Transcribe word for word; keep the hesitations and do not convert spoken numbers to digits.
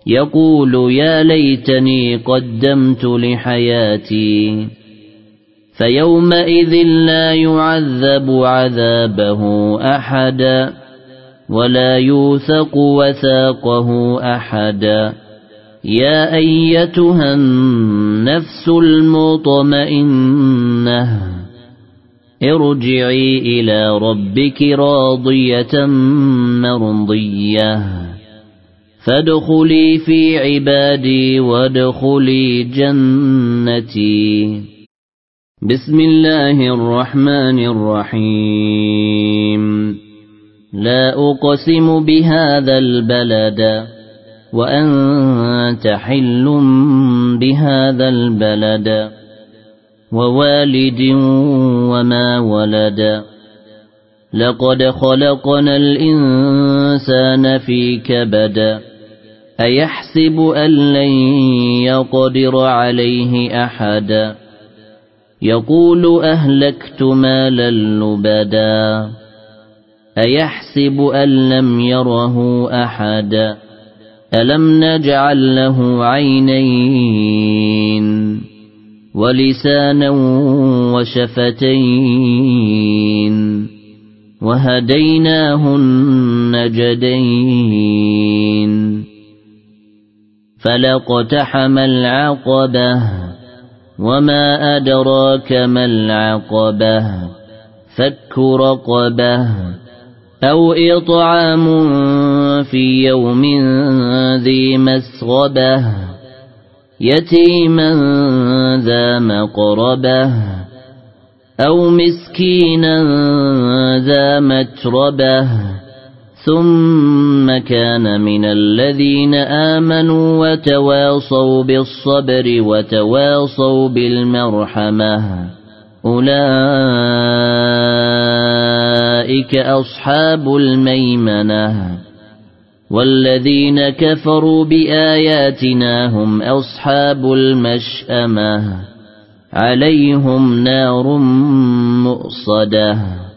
يقول يا ليتني قدمت لحياتي فيومئذ لا يعذب عذابه أحد ولا يوثق وثاقه أحد يا أيتها النفس المطمئنة ارجعي إلى ربك راضية مرضية فادخلي في عبادي وادخلي جنتي. بسم الله الرحمن الرحيم. لا أقسم بهذا البلد وأنت حل بهذا البلد ووالد وما ولد لقد خلقنا الإنسان في كبد أيحسب أن لن يقدر عليه أحد يقول أهلكت مالا لبدا أيحسب أن لم يره أحد ألم نجعل له عينين ولسانا وشفتين وهديناه النجدين فلاقتحم العقبة وما أدراك ما العقبة فك رقبة أو إطعام في يوم ذي مسغبة يتيما ذا مقربة أو مسكينا ذا متربة ثم كان من الذين آمنوا وتواصوا بالصبر وتواصوا بالمرحمة أولئك أصحاب الميمنة والذين كفروا بآياتنا هم أصحاب المشأمة عليهم نار مؤصدة.